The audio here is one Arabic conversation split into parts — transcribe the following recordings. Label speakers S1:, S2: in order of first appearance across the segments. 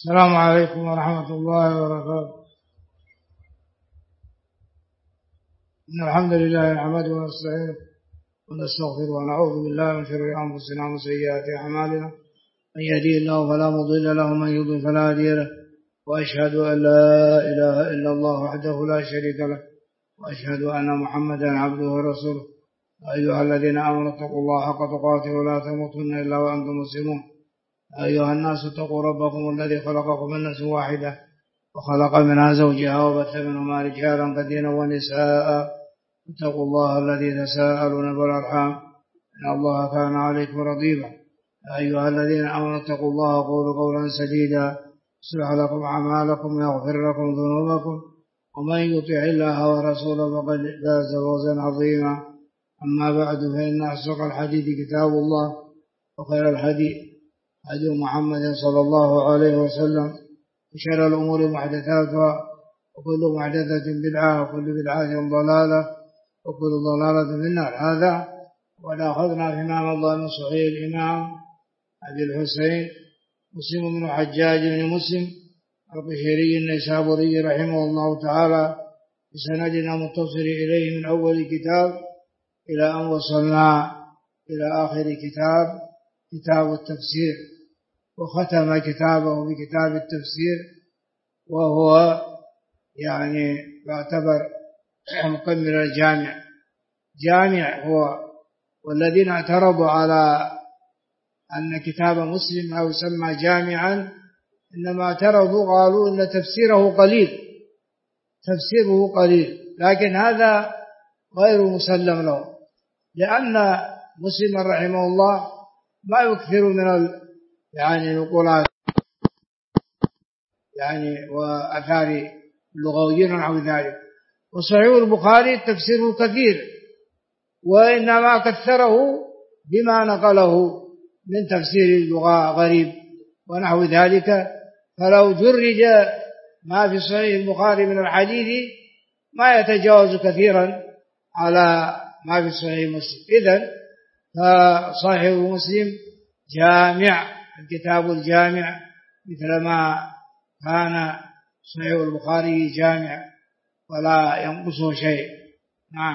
S1: السلام عليكم ورحمة الله وبركاته. إن الحمد لله نحمده ونستعينه ونستغفره ونعوذ بالله من شرور أنفسنا وسيئات أعمالنا، من يهديه الله فلا مضل له ومن يضلل فلا هادي له، وأشهد أن لا إله إلا الله وحده لا شريك له، وأشهد أن محمدا عبده ورسوله. أيها الذين آمنوا اتقوا الله حق تقاته ولا تموتن إلا وأنتم مسلمون. أيها الناس اتقوا ربكم الذي خلقكم من نفس واحدة وخلق منها زوجها وبث منهما رجالا كثيرا ونساء، اتقوا الله الذي تساءلون بالأرحام إن الله كان عليكم رقيبا. أيها الذين آمنوا اتقوا الله وقولوا قولا سديدا يصلح لكم أعمالكم ويغفر لكم ذنوبكم، ومن يطع الله ورسوله فقد فاز فوزا عظيما. أما بعد، فإن أصدق الحديث كتاب الله، وخير الهدي هدي محمد صلى الله عليه وسلم، وشر الأمور محدثاتها، وكل محدثة بدعة، وكل بدعة ضلالة، وكل ضلالة في النار. هذا ونأخذنا فيما مضى من صحيح الإمام أبي الحسين مسلم بن حجاج بن مسلم القشيري النيسابوري رحمه الله تعالى بسندنا متصل إليه من أول كتاب إلى أن وصلنا إلى آخر كتاب التفسير، وختم كتابه بكتاب التفسير، وهو يعني يعتبر مكمل جامع هو. والذين اعترضوا على أن كتاب مسلم أو يسمى جامعا إنما اعترضوا قالوا إن تفسيره قليل، لكن هذا غير مسلم له، لأن مسلم رحمه الله ما يكثر من نقولات وأثار اللغويين ونحو ذلك. وصحيح البخاري تفسيره كثير، وإنما كثره بما نقله من تفسير اللغة غريب ونحو ذلك، فلو جرج ما في صحيح البخاري من الحديث ما يتجاوز كثيرا على ما في صحيح مسلم. إذن فصحيح مسلم جامع، الكتاب الجامع، مثلما كان صحيح البخاري جامع ولا ينقصه شيء. نعم.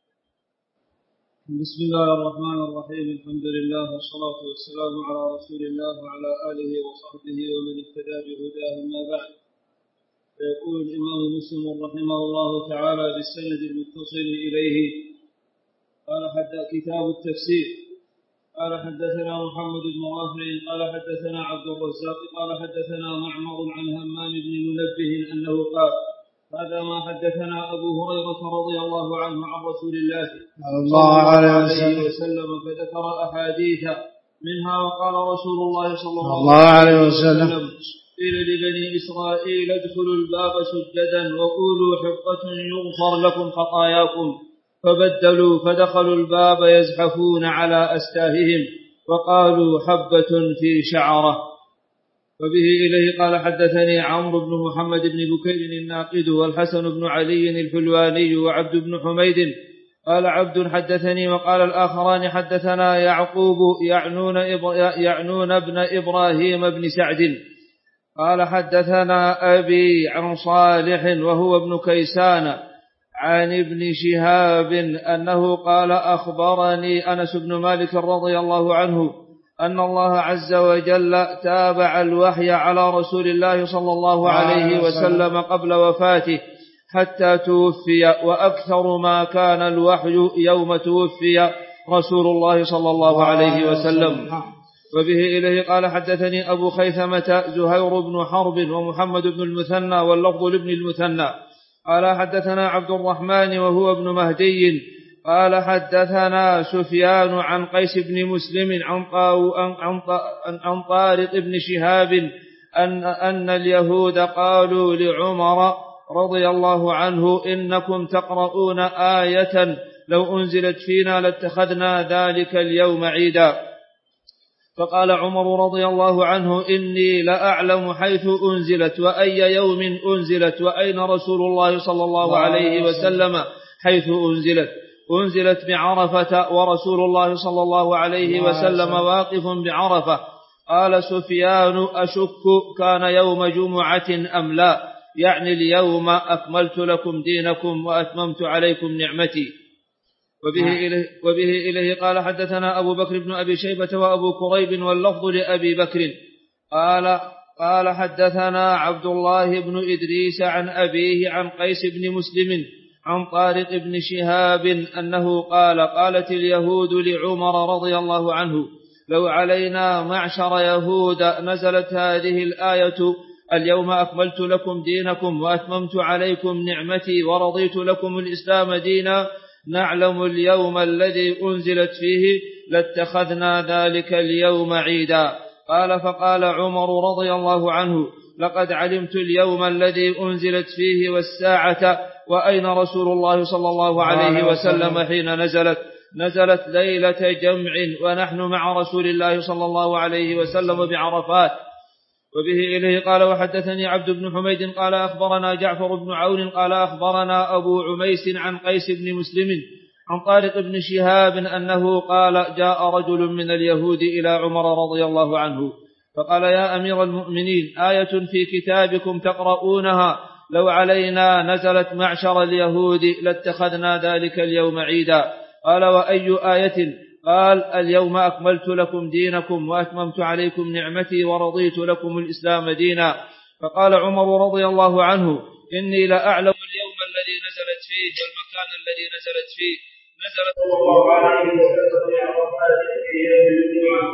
S2: بسم الله الرحمن الرحيم. الحمد لله والصلاة والسلام على رسول الله وعلى آله وصحبه ومن اهتدى بهداه. ما بعد، فيقول الإمام مسلم رحمه الله تعالى بالسند المتصل إليه قال كتاب التفسير. قال حدثنا محمد بن رافع قال حدثنا عبد الرزاق قال حدثنا معمر عن همام بن منبه أنه قال: هذا ما حدثنا أبو هريرة رضي الله عنه عن رسول الله صلى الله عليه وسلم، فذكر أحاديث منها: وقال رسول الله صلى الله عليه وسلم: قيل لبني إسرائيل ادخلوا الباب سجدا وقولوا حقة يغفر لكم خطاياكم، فبدلوا فدخلوا الباب يزحفون على أستاههم وقالوا حبة في شعرة. وبه إليه قال حدثني عمرو بن محمد بن بكير الناقد والحسن بن علي الحلواني وعبد بن حميد. قال عبد حدثني، وقال الآخران حدثنا يعقوب يعنون ابن إبراهيم بن سعد. قال حدثنا أبي عن صالح وهو ابن كيسان عن ابن شهاب أنه قال: أخبرني أنس بن مالك رضي الله عنه أن الله عز وجل تابع الوحي على رسول الله صلى الله عليه وسلم قبل وفاته حتى توفي، وأكثر ما كان الوحي يوم توفي رسول الله صلى الله عليه وسلم. وبه إليه قال حدثني أبو خيثمة زهير بن حرب ومحمد بن المثنى واللفظ لابن المثنى. قال حدثنا عبد الرحمن وهو ابن مهدي قال حدثنا سفيان عن قيس بن مسلم عن طارق بن شهاب أن اليهود قالوا لعمر رضي الله عنه: إنكم تقرؤون آية لو أنزلت فينا لاتخذنا ذلك اليوم عيدا. فقال عمر رضي الله عنه: إني لأعلم حيث أنزلت وأي يوم أنزلت وأين رسول الله صلى الله عليه وسلم حيث أنزلت بعرفة ورسول الله صلى الله عليه وسلم واقف بعرفة. قال سفيان: أشك كان يوم جمعة أم لا، يعني اليوم أكملت لكم دينكم وأتممت عليكم نعمتي. وبه إليه قال حدثنا أبو بكر بن أبي شيبة وأبو كريب واللفظ لأبي بكر قال حدثنا عبد الله بن إدريس عن أبيه عن قيس بن مسلم عن طارق بن شهاب أنه قالت اليهود لعمر رضي الله عنه: لو علينا معشر يهود نزلت هذه الآية: اليوم أكملت لكم دينكم وأتممت عليكم نعمتي ورضيت لكم الإسلام دينا، نعلم اليوم الذي أنزلت فيه لاتخذنا ذلك اليوم عيدا. قال: فقال عمر رضي الله عنه: لقد علمت اليوم الذي أنزلت فيه والساعة، وأين رسول الله صلى الله عليه وسلم حين نزلت ليلة جمع ونحن مع رسول الله صلى الله عليه وسلم بعرفات. وبه إليه قال وحدثني عبد بن حميد قال أخبرنا جعفر بن عون قال أخبرنا أبو عميس عن قيس بن مسلم عن طارق بن شهاب أنه قال: جاء رجل من اليهود إلى عمر رضي الله عنه فقال: يا أمير المؤمنين، آية في كتابكم تقرؤونها لو علينا نزلت معشر اليهود لاتخذنا ذلك اليوم عيدا. قال: وأي آية؟ قال: اليوم أكملت لكم دينكم وأتممت عليكم نعمتي ورضيت لكم الإسلام دينا. فقال عمر رضي الله عنه: إني لأعلم اليوم الذي نزلت فيه والمكان الذي نزلت فيه. نزلت الله عليه وسلم في عرفات في يوم الجمعة.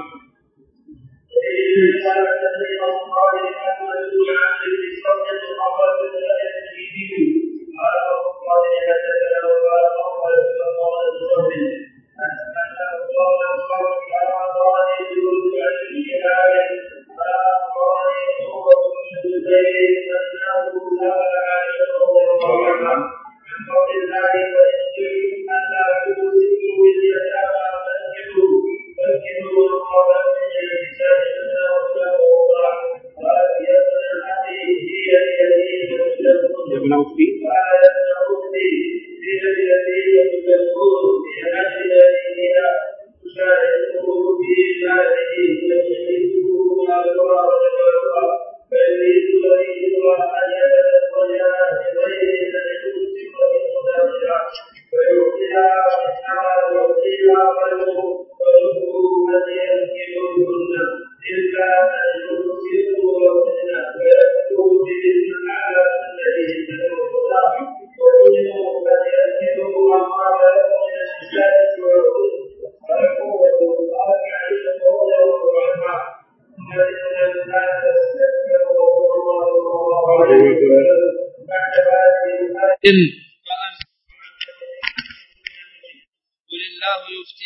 S2: قل الله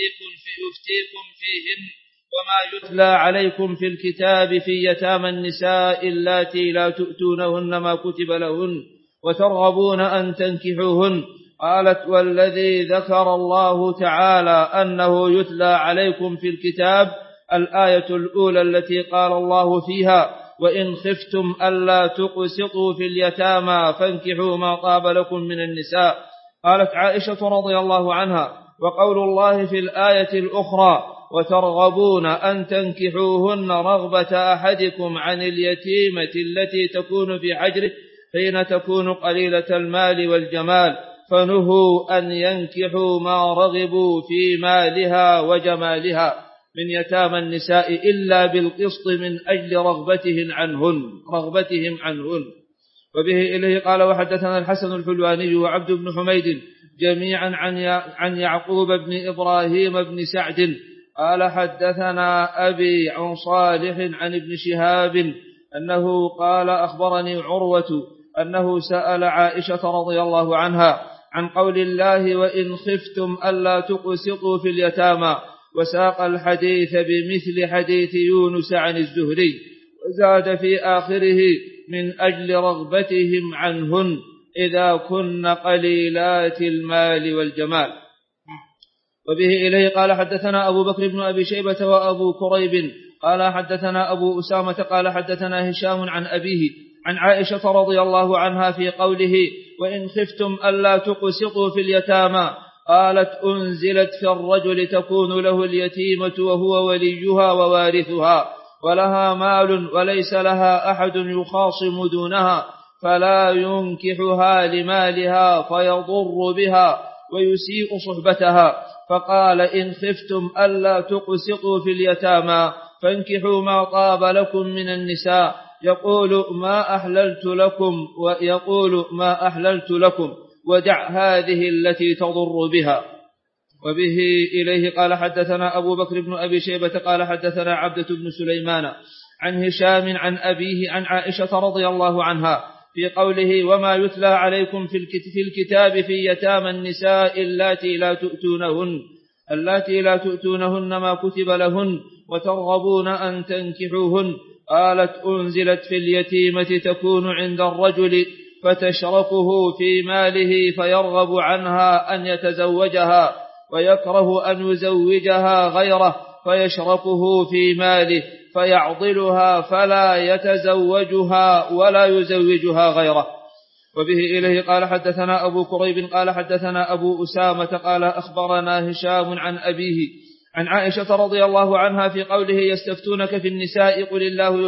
S2: يفتيكم فيهن وما يتلى عليكم في الكتاب في يتامى النساء اللاتي لا تؤتونهن ما كتب لهن وترغبون أن تنكحوهن. قالت: والذي ذكر الله تعالى أنه يتلى عليكم في الكتاب الآية الأولى التي قال الله فيها: وإن خفتم ألا تقسطوا في اليتامى فانكحوا ما طاب لكم من النساء. قالت عائشة رضي الله عنها: وقول الله في الآية الأخرى: وترغبون أن تنكحوهن رغبة أحدكم عن اليتيمة التي تكون في حجره حين تكون قليلة المال والجمال، فنهوا أن ينكحوا ما رغبوا في مالها وجمالها من يتامى النساء إلا بالقسط من أجل رغبتهم عنهن. وبه إليه قال وحدثنا الحسن الحلواني وعبد بن حميد جميعا عن يعقوب بن إبراهيم بن سعد قال حدثنا أبي عن صالح عن ابن شهاب أنه قال: أخبرني عروة أنه سأل عائشة رضي الله عنها عن قول الله: وإن خفتم ألا تقسطوا في اليتامى، وساق الحديث بمثل حديث يونس عن الزهري، وزاد في آخره: من أجل رغبتهم عنهن إذا كن قليلات المال والجمال. وبه إليه قال حدثنا أبو بكر بن أبي شيبة وأبو كريب قال حدثنا أبو أسامة قال حدثنا هشام عن أبيه عن عائشة رضي الله عنها في قوله: وإن خفتم ألا تقسطوا في اليتامى، قالت: أنزلت في الرجل تكون له اليتيمة وهو وليها ووارثها، ولها مال وليس لها أحد يخاصم دونها، فلا ينكحها لمالها فيضر بها ويسيء صحبتها. فقال: إن خفتم ألا تقسطوا في اليتامى فانكحوا ما طاب لكم من النساء، يقول ما أحللت لكم ودع هذه التي تضر بها. وبه إليه قال حدثنا أبو بكر بن أبي شيبة قال حدثنا عبدة بن سليمان عن هشام عن أبيه عن عائشة رضي الله عنها في قوله: وما يتلى عليكم في الكتاب في يتامى النساء اللاتي لا تؤتونهن ما كتب لهن وترغبون أن تنكحوهن. قالت: أنزلت في اليتيمة تكون عند الرجل فتشركه في ماله فيرغب عنها أن يتزوجها ويكره أن يزوجها غيره فيشركه في ماله فيعضلها فلا يتزوجها ولا يزوجها غيره. وبه إليه قال حدثنا أبو كريب قال حدثنا أبو أسامة قال أخبرنا هشام عن أبيه عن عائشة رضي الله عنها في قوله: يستفتونك في النساء قل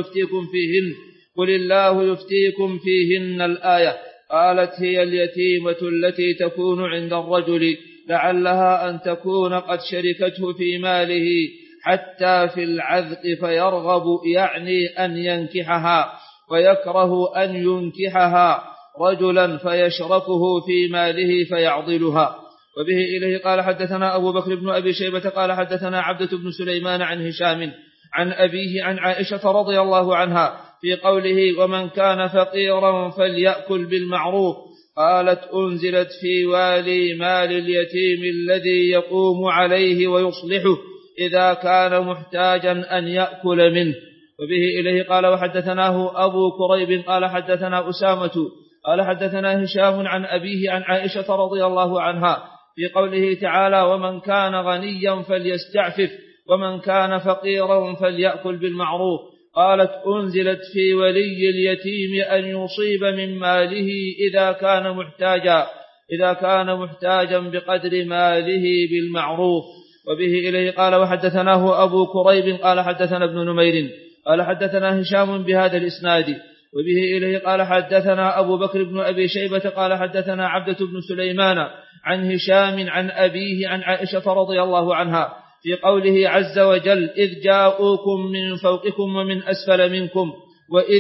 S2: الله يفتيكم فيهن الآية. قالت: هي اليتيمة التي تكون عند الرجل لعلها أن تكون قد شركته في ماله حتى في العذق فيرغب، يعني أن ينكحها، ويكره أن ينكحها رجلا فيشركه في ماله فيعضلها. وبه إليه قال حدثنا أبو بكر بن أبي شيبة قال حدثنا عبدة بن سليمان عن هشام عن أبيه عن عائشة رضي الله عنها في قوله: ومن كان فقيرا فليأكل بالمعروف. قالت: أنزلت في والي مال اليتيم الذي يقوم عليه ويصلحه إذا كان محتاجا أن يأكل منه. وبه إليه قال وحدثناه أبو كريب قال حدثنا أسامة قال حدثنا هشام عن أبيه عن عائشة رضي الله عنها في قوله تعالى: ومن كان غنيا فليستعفف ومن كان فقيرا فليأكل بالمعروف. قالت: أنزلت في ولي اليتيم أن يصيب من ماله إذا كان محتاجا بقدر ماله بالمعروف. وبه إليه قال وحدثناه أبو كريب قال حدثنا ابن نمير قال حدثنا هشام بهذا الإسناد. وبه إليه قال حدثنا أبو بكر بن أبي شيبة قال حدثنا عبدة بن سليمان عن هشام عن أبيه عن عائشة رضي الله عنها في قوله عز وجل: إذ جاءوكم من فوقكم ومن أسفل منكم وإذ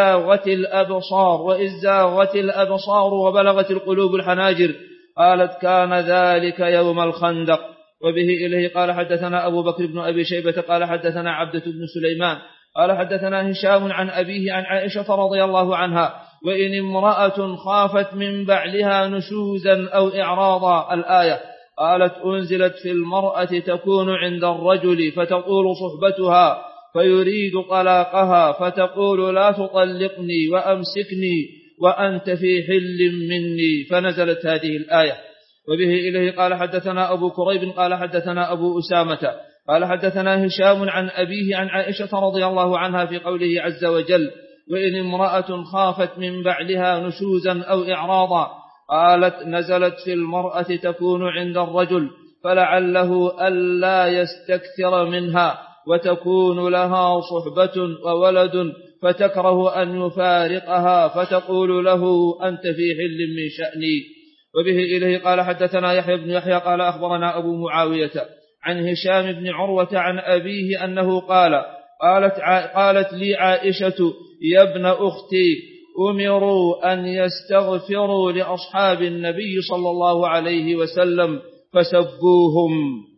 S2: زاغت الأبصار وبلغت القلوب الحناجر. قالت: كان ذلك يوم الخندق. وبه إليه قال حدثنا أبو بكر بن أبي شيبة قال حدثنا عبدة بن سليمان قال حدثنا هشام عن أبيه عن عائشة رضي الله عنها: وإن امرأة خافت من بعلها نشوزا أو إعراضا، الآية. قالت: أنزلت في المرأة تكون عند الرجل فتطول صحبتها فيريد طلاقها فتقول: لا تطلقني وأمسكني وأنت في حل مني، فنزلت هذه الآية. وبه إليه قال حدثنا أبو كريب قال حدثنا أبو أسامة قال حدثنا هشام عن أبيه عن عائشة رضي الله عنها في قوله عز وجل: وإن امرأة خافت من بعلها نشوزا أو إعراضا. قالت: نزلت في المرأة تكون عند الرجل فلعله ألا يستكثر منها وتكون لها صحبة وولد فتكره أن يفارقها فتقول له: أنت في حل من شأني. وبه إليه قال حدثنا يحيى بن يحيى قال أخبرنا أبو معاوية عن هشام بن عروة عن أبيه أنه قالت لي عائشة: يا ابن أختي، أمروا أن يستغفروا لأصحاب النبي صلى الله عليه وسلم فسبوهم.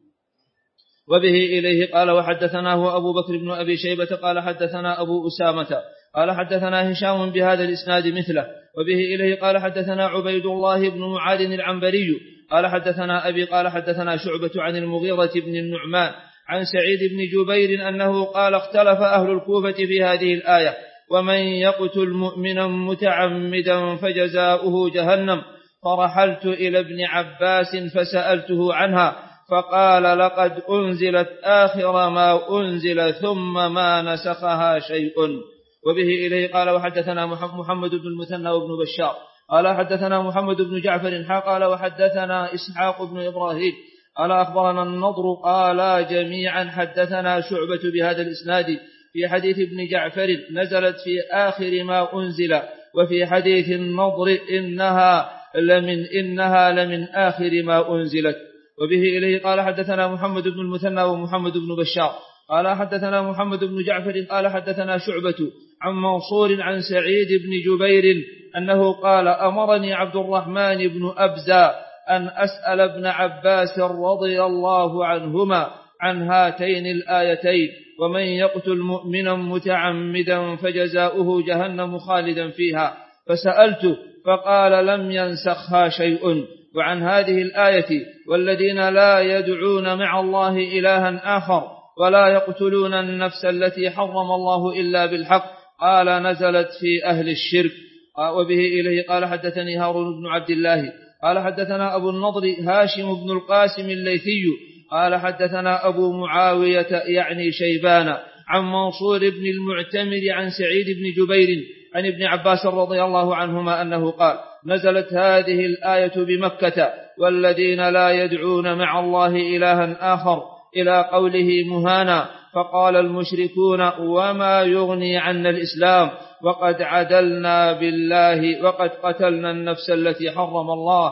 S2: وبه إليه قال وحدثناه أبو بكر بن أبي شيبة قال حدثنا أبو أسامة قال حدثنا هشام بهذا الإسناد مثله. وبه إليه قال حدثنا عبيد الله بن معاذ العنبري قال حدثنا أبي قال حدثنا شعبة عن المغيرة بن النعمان عن سعيد بن جبير أنه قال: اختلف أهل الكوفة في هذه الآية: ومن يقتل مؤمنا متعمدا فجزاؤه جهنم. فرحلت إلى ابن عباس فسألته عنها فقال: لقد أنزلت آخر ما أنزل ثم ما نسخها شيء. وبه إليه قال وحدثنا محمد بن المثنى وابن بشار قال حدثنا محمد بن جعفر قال وحدثنا إسحاق بن إبراهيم قال أخبرنا النضر قال جميعا حدثنا شعبة بهذا الإسناد في حديث ابن جعفر نزلت في آخر ما أنزل، وفي حديث النضر إنها لمن آخر ما أنزلت. وبه إليه قال حدثنا محمد بن المثنى ومحمد بن بشار قال حدثنا محمد بن جعفر قال حدثنا شعبة عن منصور عن سعيد بن جبير أنه قال أمرني عبد الرحمن بن أبزة أن أسأل ابن عباس رضي الله عنهما عن هاتين الآيتين: ومن يقتل مؤمنا متعمدا فجزاؤه جهنم خالدا فيها. فسألته فقال لم ينسخها شيء. وعن هذه الآية: والذين لا يدعون مع الله إلها آخر ولا يقتلون النفس التي حرم الله إلا بالحق، قال نزلت في أهل الشرك. وبه إليه قال حدثني هارون بن عبد الله قال حدثنا أبو النضر هاشم بن القاسم الليثي قال حدثنا أبو معاوية يعني شيبان عن منصور بن المعتمر عن سعيد بن جبير عن ابن عباس رضي الله عنهما أنه قال: نزلت هذه الآية بمكة: والذين لا يدعون مع الله إلها آخر، إلى قوله مهانا. فقال المشركون: وما يغني عنا الإسلام وقد عدلنا بالله وقد قتلنا النفس التي حرم الله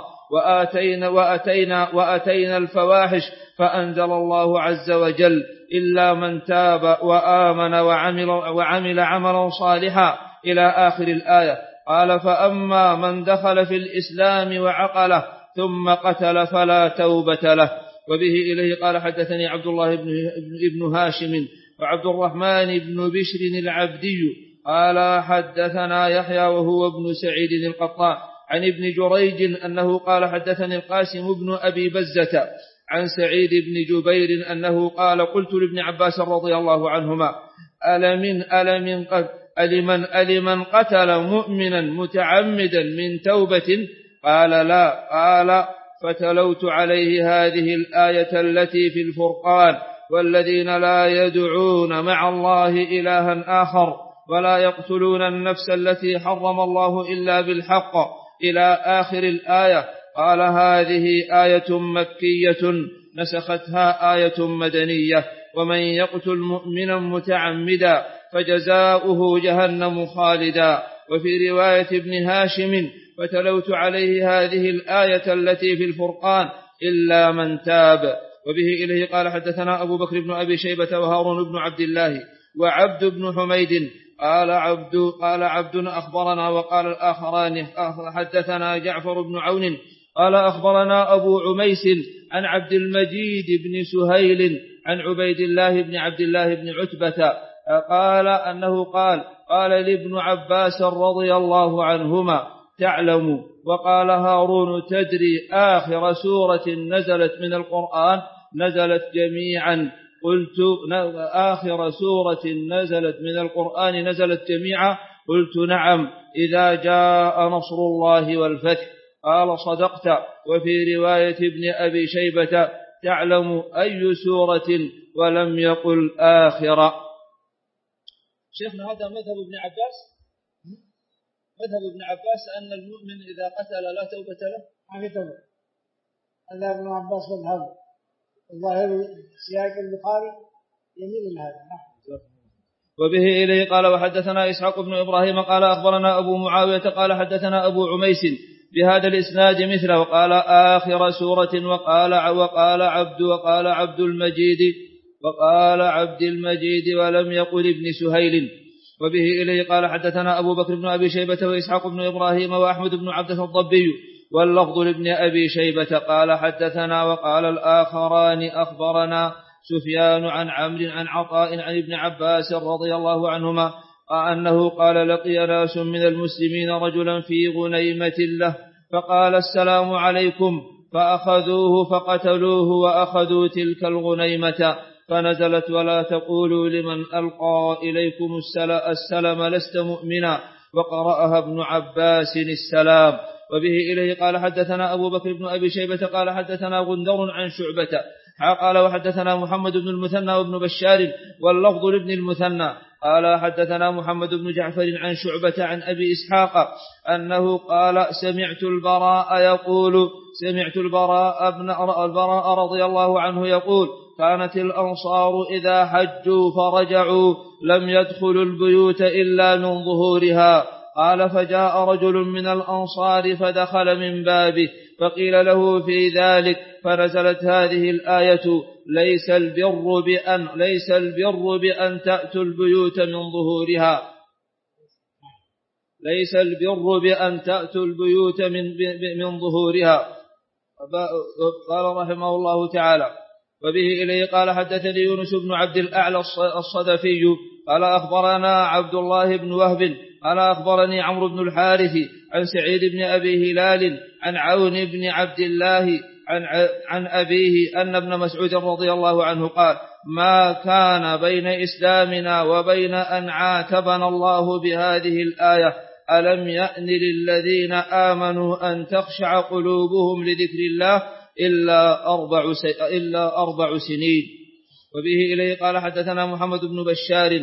S2: وأتينا الفواحش. فأنزل الله عز وجل: إلا من تاب وآمن وعمل عملا صالحا إلى آخر الآية. قال: فأما من دخل في الإسلام وعقله ثم قتل فلا توبة له. وبه إليه قال حدثني عبد الله بن هاشم وعبد الرحمن بن بشر العبدي قال حدثنا يحيى وهو ابن سعيد القطان عن ابن جريج أنه قال حدثني القاسم بن أبي بزة عن سعيد بن جبير أنه قال: قلت لابن عباس رضي الله عنهما: ألمن قتل مؤمنا متعمدا من توبة؟ قال: لا. قال: فتلوت عليه هذه الآية التي في الفرقان: والذين لا يدعون مع الله إلها آخر ولا يقتلون النفس التي حرم الله إلا بالحق إلى آخر الآية. قال: هذه آية مكية نسختها آية مدنية: ومن يقتل مؤمنا متعمدا فجزاؤه جهنم خالدا. وفي رواية ابن هاشم: فتلوت عليه هذه الآية التي في الفرقان: إلا من تاب. وبه إليه قال حدثنا أبو بكر بن أبي شيبة وهارون بن عبد الله وعبد بن حميد قال عبد أخبرنا، وقال الآخران حدثنا جعفر بن عون قال أخبرنا أبو عميس عن عبد المجيد بن سهيل عن عبيد الله بن عبد الله بن عتبة قال أنه قال لابن عباس رضي الله عنهما: تعلم. وقال هارون: تدري آخر سورة نزلت من القرآن؟ نزلت جميعا. قلت: آخر سورة نزلت من القرآن نزلت جميعا؟ قلت: نعم، إذا جاء نصر الله والفتح. قال: صدقت. وفي رواية ابن أبي شيبة: تعلم أي سورة، ولم يقل آخر. شيخنا هذا مذهب ابن عباس، مذهب ابن عباس أن المؤمن إذا قتل لا توبة له.
S1: ما في توبة. هذا ابن عباس مذهب، الظاهر سياق البخاري يميل لهذا.
S2: وبه إليه قال وحدثنا إسحاق بن إبراهيم قال أخبرنا أبو معاوية قال حدثنا أبو عميس بهذا الإسناد مثله. وقال: آخر سورة. وقال عبد المجيد ولم يقل ابن سهيل. وبه إليه قال حدثنا أبو بكر بن أبي شيبة وإسحاق بن إبراهيم وأحمد بن عبدة الضبي واللفظ لابن أبي شيبة قال حدثنا. وقال الآخران أخبرنا سفيان عن عمرو عن عطاء عن ابن عباس رضي الله عنهما أنه قال: لقي ناس من المسلمين رجلا في غنيمة له فقال: السلام عليكم، فأخذوه فقتلوه وأخذوا تلك الغنيمة، فنزلت: ولا تقولوا لمن ألقى إليكم السلام لست مؤمنا، وقرأها ابن عباس السلام. وبه إليه قال حدثنا أبو بكر بن أبي شيبة قال حدثنا غندر عن شعبة قال وحدثنا محمد بن المثنى وابن بشار واللفظ لابن المثنى قال حدثنا محمد بن جعفر عن شعبة عن أبي إسحاق أنه قال: سمعت البراء رضي الله عنه يقول: كانت الأنصار إذا حجوا فرجعوا لم يدخلوا البيوت إلا من ظهورها. قال فجاء رجل من الأنصار فدخل من بابه فقيل له في ذلك فنزلت هذه الآية ليس البر بأن تأتوا البيوت من ظهورها ليس البر بأن تأتوا البيوت من ظهورها. قال رحمه الله تعالى وبه إليه قال حدثني يونس بن عبد الأعلى الصدفي قال أخبرنا عبد الله بن وهب قال أخبرني عمرو بن الحارث عن سعيد بن أبي هلال عن عون بن عبد الله عن أبيه أن ابن مسعود رضي الله عنه قال ما كان بين إسلامنا وبين أن عاتبنا الله بهذه الآية ألم يأن للذين آمنوا أن تخشع قلوبهم لذكر الله إلا 4 سنين. وبه إليه قال حدثنا محمد بن بشار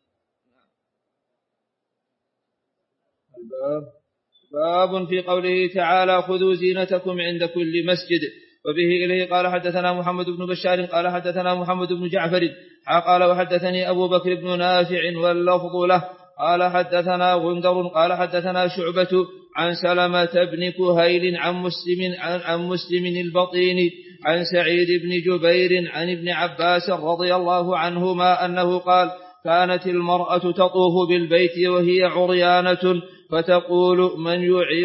S2: باب في قوله تعالى خذوا زينتكم عند كل مسجد. وبه إليه قال حدثنا محمد بن بشار قال حدثنا محمد بن جعفر قال وحدثني أبو بكر بن نافع واللفظ له قال حدثنا غندر قال حدثنا شعبة عن سلمة بن كهيل عن مسلم البطين عن سعيد بن جبير عن ابن عباس رضي الله عنهما أنه قال كانت المرأة تطوف بالبيت وهي عريانة فتقول من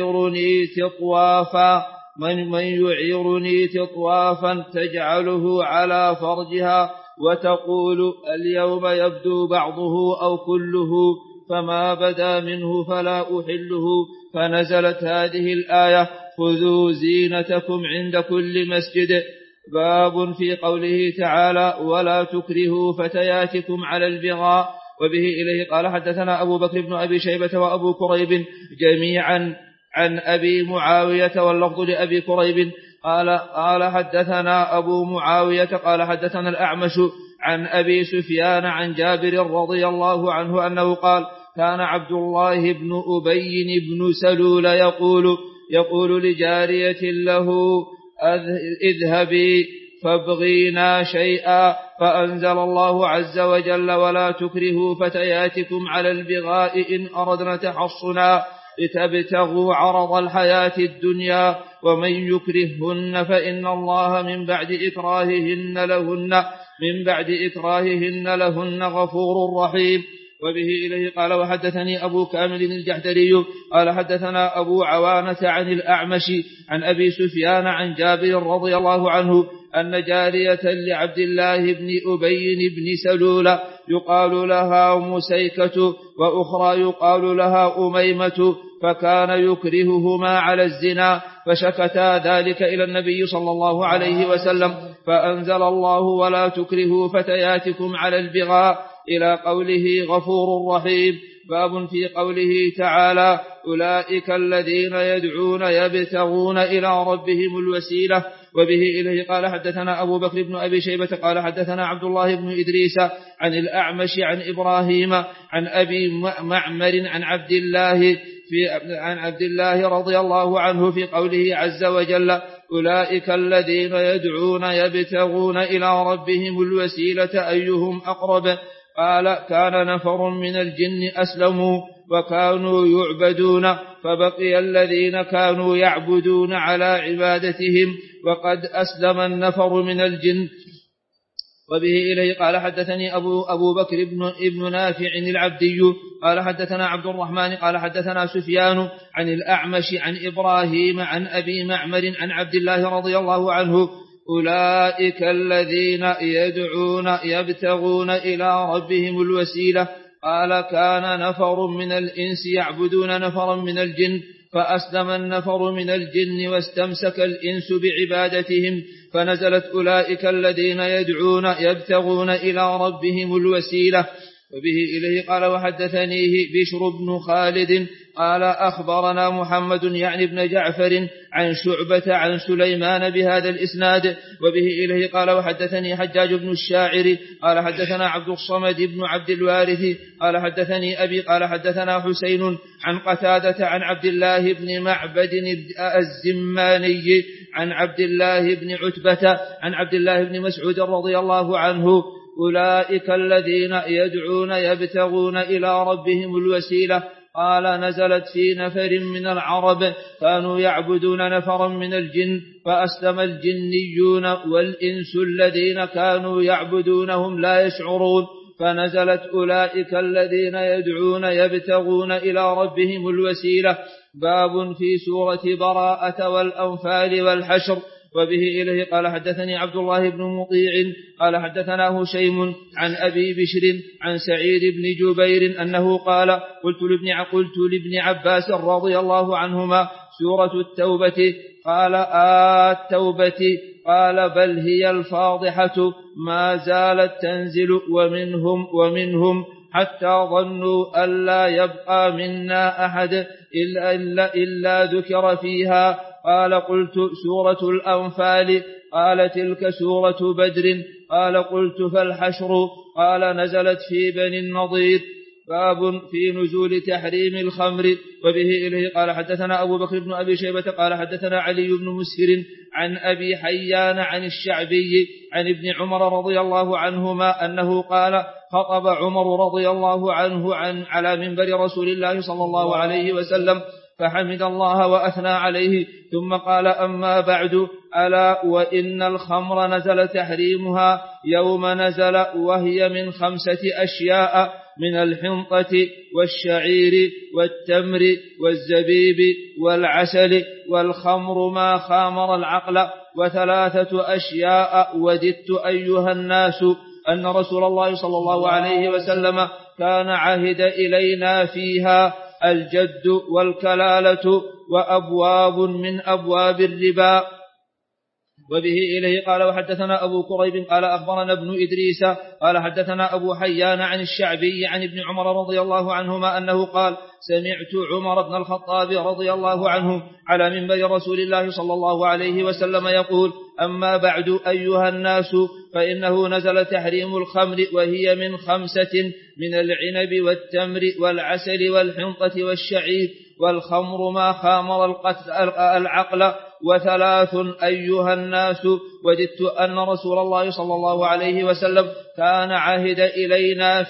S2: يعيرني تطوافا تجعله على فرجها وتقول اليوم يبدو بعضه أو كله فما بدا منه فلا أحله. فنزلت هذه الآية خذوا زينتكم عند كل مسجد. باب في قوله تعالى ولا تكرهوا فتياتكم على البغاء. وبه إليه قال حدثنا أبو بكر بن أبي شيبة وأبو كريب جميعا عن أبي معاوية واللفظ لأبي كريب قال حدثنا أبو معاوية قال حدثنا الأعمش عن أبي سفيان عن جابر رضي الله عنه أنه قال كان عبد الله بن أبي بن سلول يقول لجارية له اذهبي فابغينا شيئا فأنزل الله عز وجل ولا تكرهوا فتياتكم على البغاء إن أردنا تحصنا لتبتغوا عرض الحياة الدنيا ومن يكرههن فإن الله من بعد إكراههن لهن غفور رحيم. وبه إليه قال وحدثني أبو كامل الجحدري قال حدثنا أبو عوانة عن الأعمش عن أبي سفيان عن جابر رضي الله عنه أن جارية لعبد الله بن أبي بن سلول يقال لها مسيكة وأخرى يقال لها أميمة فكان يكرههما على الزنا فشكتا ذلك إلى النبي صلى الله عليه وسلم فأنزل الله ولا تكرهوا فتياتكم على البغاء إلى قوله غفور رحيم. باب في قوله تعالى أولئك الذين يدعون يبتغون إلى ربهم الوسيلة. وبه إليه قال حدثنا أبو بكر بن أبي شيبة قال حدثنا عبد الله بن إدريس عن الأعمش عن إبراهيم عن أبي معمر عن عبد الله رضي الله عنه في قوله عز وجل أولئك الذين يدعون يبتغون إلى ربهم الوسيلة أيهم أقرب. قال كان نفر من الجن أسلموا وكانوا يعبدون فبقي الذين كانوا يعبدون على عبادتهم وقد أسلم النفر من الجن. وبه إليه قال حدثني أبو بكر ابن نافع العبدي قال حدثنا عبد الرحمن قال حدثنا سفيان عن الأعمش عن إبراهيم عن أبي معمر عن عبد الله رضي الله عنه أولئك الذين يدعون يبتغون إلى ربهم الوسيلة. قال كان نفر من الإنس يعبدون نفرا من الجن فأسلم النفر من الجن واستمسك الإنس بعبادتهم فنزلت أولئك الذين يدعون يبتغون إلى ربهم الوسيلة. وبه إليه قال وحدثنيه بشر بن خالد قال أخبرنا محمد يعني بن جعفر عن شعبة عن سليمان بهذا الإسناد. وبه إليه قال وحدثني حجاج بن الشاعر قال حدثنا عبد الصمد بن عبد الوارث قال حدثني أبي قال حدثنا حسين عن قتادة عن عبد الله بن معبد الزماني عن عبد الله بن عتبة عن عبد الله بن مسعود رضي الله عنه: أولئك الذين يدعون يبتغون إلى ربهم الوسيلة. قال: نزلت في نفر من العرب كانوا يعبدون نفرا من الجن، فأسلم الجنيون والإنس الذين كانوا يعبدونهم لا يشعرون، فنزلت: أولئك الذين يدعون يبتغون إلى ربهم الوسيلة. باب في سورة براءة والأنفال والحشر. وبه إليه قال: حدثني عبد الله بن مطيع قال: حدثنا هشيم عن أبي بشر عن سعيد بن جبير أنه قال: قلت لابن عباس رضي الله عنهما: سورة التوبة؟ قال: التوبة؟ قال: بل هي الفاضحة، ما زالت تنزل ومنهم حتى ظنوا أن لا يبقى منا أحد إلا ذكر فيها. قال: قلت: سورة الأنفال؟ قال: تلك سورة بدر. قال: قلت: فالحشر؟ قال: نزلت في بني النضير. باب في نزول تحريم الخمر. وبه إليه قال: حدثنا أبو بكر بن أبي شيبة قال: حدثنا علي بن مسهر عن أبي حيان عن الشعبي عن ابن عمر رضي الله عنهما أنه قال: خطب عمر رضي الله عنه على منبر رسول الله صلى الله عليه وسلم، فحمد الله وأثنى عليه، ثم قال: أما بعد، ألا وإن الخمر نزل تحريمها يوم نزل، وهي من 5 أشياء: من الحنطة والشعير والتمر والزبيب والعسل، والخمر ما خامر العقل، 3 أشياء وددت أيها الناس أن رسول الله صلى الله عليه وسلم كان عهد إلينا فيها: الجد والكلالة وأبواب من أبواب الربا. وبه إليه قال: وحدثنا أبو كريب قال: أخبرنا ابن إدريس قال: حدثنا أبو حيان عن الشعبي عن ابن عمر رضي الله عنهما أنه قال: سمعت عمر بن الخطاب رضي الله عنه على منبر رسول الله صلى الله عليه وسلم يقول: أما بعد أيها الناس، فإنه نزل تحريم الخمر، وهي من 5: من العنب والتمر والعسل والحنطة والشعير، والخمر ما خامر العقل، 3 أيها الناس وددت أن رسول الله صلى الله عليه وسلم كان عهد إلينا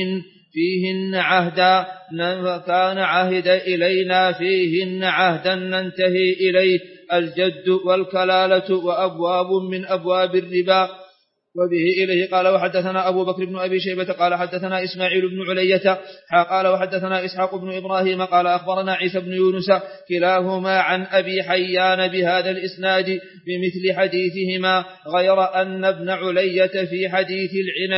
S2: فيهن عهدا ننتهي إليه: الجد والكلالة وأبواب من أبواب الربا. وبه إليه قال: وحدثنا أبو بكر بن أبي شيبة قال: حدثنا إسماعيل بن علية قال: وحدثنا إسحاق بن إبراهيم قال: أخبرنا عيسى بن يونس كلاهما عن أبي حيان بهذا الإسناد بمثل حديثهما، غير أن ابن علية في حديثه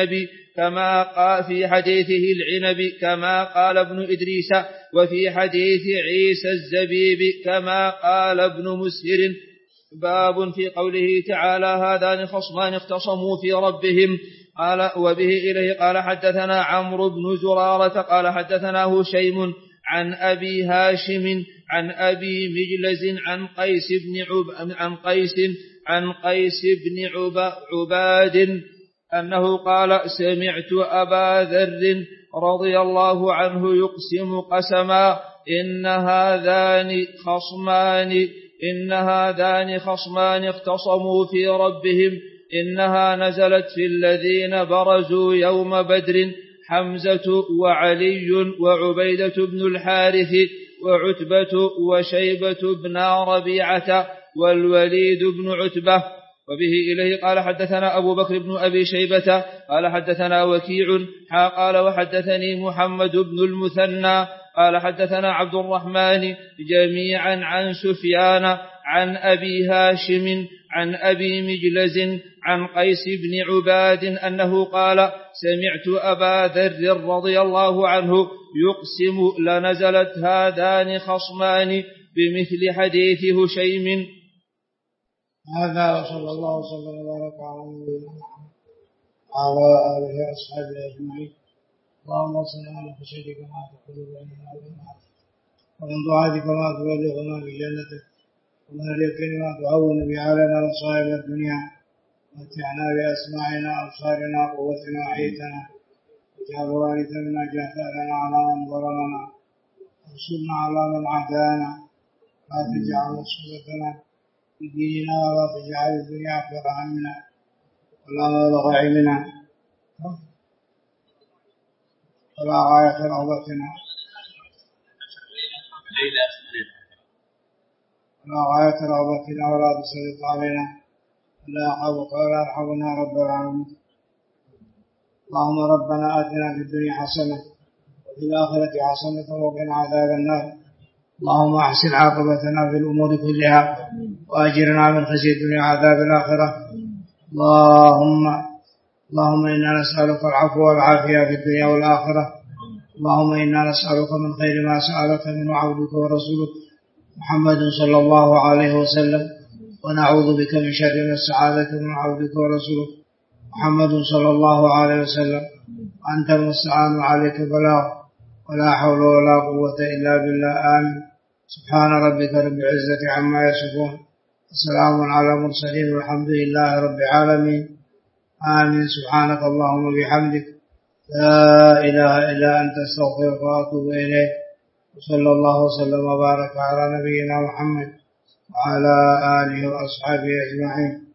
S2: العنب كما قال ابن إدريس، وفي حديث عيسى الزبيب كما قال ابن مسهر. باب في قوله تعالى: هذان خصمان اختصموا في ربهم. قال: وبه إليه قال: حدثنا عمرو بن زرارة قال: حدثنا هشيم عن أبي هاشم عن أبي مجلز عن قيس بن عباد أنه قال: سمعت أبا ذر رضي الله عنه يقسم قسما: إن هذان خصمان اختصموا في ربهم، إنها نزلت في الذين برزوا يوم بدر: حمزة وعلي وعبيدة بن الحارث وعتبة وشيبة بن ربيعة والوليد بن عتبة. وبه إليه قال: حدثنا أبو بكر بن أبي شيبة قال: حدثنا وكيع قال: وحدثني محمد بن المثنى قال: حدثنا عبد الرحمن جميعا عن سفيان عن أبي هاشم عن أبي مجلز عن قيس بن عباد أنه قال: سمعت أبا ذر رضي الله عنه يقسم: لنزلت هذان خصمان بمثل حديث هشيم.
S1: هذا وصلى الله وسلم وبارك على نبينا محمد وعلى آله وأصحابه أجمعين. اللهم صل على خشيتك ما تحول بيننا وبين معصيتك، ومن طاعتك ما تبلغنا بجنتك، ومن اليقين ما تعون به علينا مصائب الدنيا، ومتعنا بأسماعنا وأبصارنا وقوتنا وحيتنا، واجعل الوارث منا، اجعل ثأرنا على من ظلمنا، وانصرنا على من عادانا، لا تجعل مصيبتنا في ديننا ولا تجعل الدنيا أكبر همنا ولا مبلغ علمنا ولا غاية رغبتنا ولا تسلط علينا ولا يخافك ولا يرحمنا رب العالمين. اللهم ربنا آتنا في الدنيا حسنة وفي الآخرة حسنة وقنا عذاب النار. اللهم أحسن عاقبتنا في الأمور كلها وأجرنا من خزي الدنيا عذاب الآخرة. اللهم إنا نسألك العفو والعافية في الدنيا والآخرة. اللهم إنا نسألك من خير ما سألك منه عبدك ورسولك محمد صلى الله عليه وسلم، ونعوذ بك من شر ما استعاذك من عبدك ورسولك محمد صلى الله عليه وسلم. أنت المستعان عليك البلاغ ولا حول ولا قوة إلا بالله. آمين. سبحان ربك رب العزة عما يصفون وسلام على المرسلين والحمد لله رب العالمين. آمين. سبحانك اللهم وبحمدك لا إله إلا أنت استغفرك وأتوب إليك. وصلى الله وسلم وبارك على نبينا محمد وعلى آله وأصحابه أجمعين.